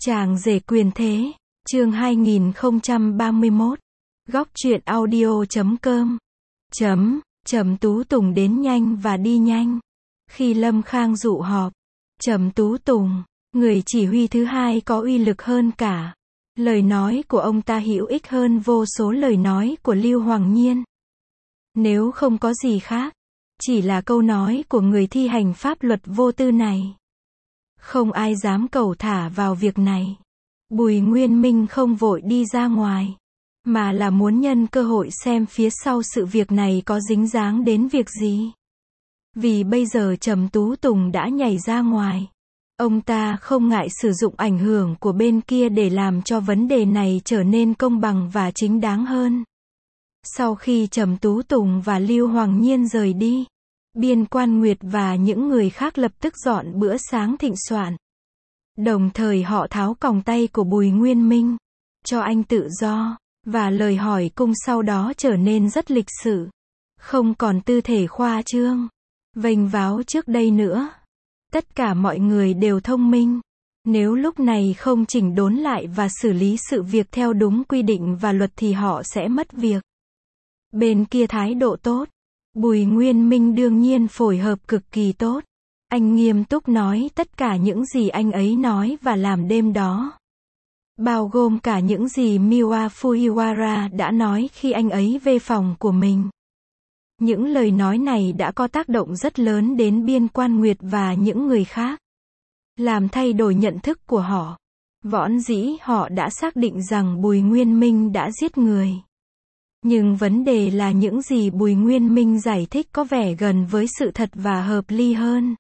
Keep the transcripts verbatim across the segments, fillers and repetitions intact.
Chàng rể quyền thế, chương hai nghìn không trăm ba mươi mốt. Góc truyện audio chấm com. Chấm, Trầm Tú Tùng đến nhanh và đi nhanh. Khi Lâm Khang dụ họp, Trầm Tú Tùng, người chỉ huy thứ hai có uy lực hơn cả. Lời nói của ông ta hữu ích hơn vô số lời nói của Lưu Hoàng Nhiên. Nếu không có gì khác, chỉ là câu nói của người thi hành pháp luật vô tư này. Không ai dám cầu thả vào việc này. Bùi Nguyên Minh không vội đi ra ngoài, mà là muốn nhân cơ hội xem phía sau sự việc này có dính dáng đến việc gì. Vì bây giờ Trầm Tú Tùng đã nhảy ra ngoài. Ông ta không ngại sử dụng ảnh hưởng của bên kia để làm cho vấn đề này trở nên công bằng và chính đáng hơn. Sau khi Trầm Tú Tùng và Lưu Hoàng Nhiên rời đi, Biên Quan Nguyệt và những người khác lập tức dọn bữa sáng thịnh soạn. Đồng thời họ tháo còng tay của Bùi Nguyên Minh, cho anh tự do, và lời hỏi cung sau đó trở nên rất lịch sự. Không còn tư thể khoa trương, vênh váo trước đây nữa. Tất cả mọi người đều thông minh. Nếu lúc này không chỉnh đốn lại và xử lý sự việc theo đúng quy định và luật thì họ sẽ mất việc. Bên kia thái độ tốt. Bùi Nguyên Minh đương nhiên phối hợp cực kỳ tốt. Anh nghiêm túc nói tất cả những gì anh ấy nói và làm đêm đó. Bao gồm cả những gì Miwa Fujiwara đã nói khi anh ấy về phòng của mình. Những lời nói này đã có tác động rất lớn đến Biên Quan Nguyệt và những người khác. Làm thay đổi nhận thức của họ. Võn dĩ họ đã xác định rằng Bùi Nguyên Minh đã giết người. Nhưng vấn đề là những gì Bùi Nguyên Minh giải thích có vẻ gần với sự thật và hợp lý hơn.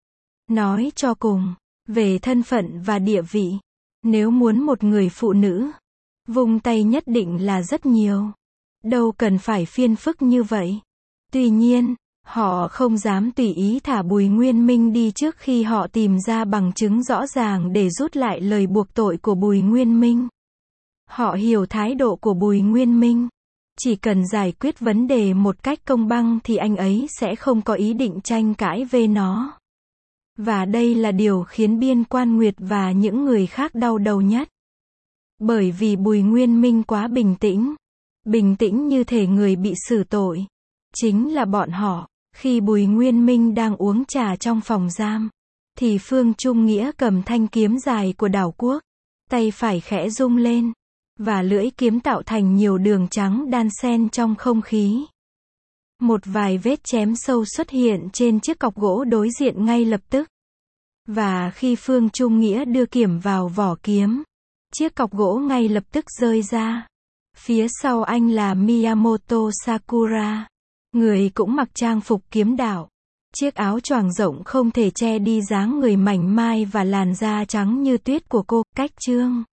Nói cho cùng, về thân phận và địa vị, nếu muốn một người phụ nữ vung tay nhất định là rất nhiều. Đâu cần phải phiền phức như vậy. Tuy nhiên, họ không dám tùy ý thả Bùi Nguyên Minh đi trước khi họ tìm ra bằng chứng rõ ràng để rút lại lời buộc tội của Bùi Nguyên Minh. Họ hiểu thái độ của Bùi Nguyên Minh. Chỉ cần giải quyết vấn đề một cách công bằng thì anh ấy sẽ không có ý định tranh cãi về nó. Và đây là điều khiến Biên Quan Nguyệt và những người khác đau đầu nhất. Bởi vì Bùi Nguyên Minh quá bình tĩnh. Bình tĩnh như thể người bị xử tội. Chính là bọn họ. Khi Bùi Nguyên Minh đang uống trà trong phòng giam, thì Phương Trung Nghĩa cầm thanh kiếm dài của đảo quốc. Tay phải khẽ rung lên. Và lưỡi kiếm tạo thành nhiều đường trắng đan xen trong không khí. Một vài vết chém sâu xuất hiện trên chiếc cọc gỗ đối diện ngay lập tức. Và khi Phương Trung Nghĩa đưa kiếm vào vỏ kiếm, chiếc cọc gỗ ngay lập tức rơi ra. Phía sau anh là Miyamoto Sakura. Người cũng mặc trang phục kiếm đạo. Chiếc áo choàng rộng không thể che đi dáng người mảnh mai và làn da trắng như tuyết của cô. Cách chương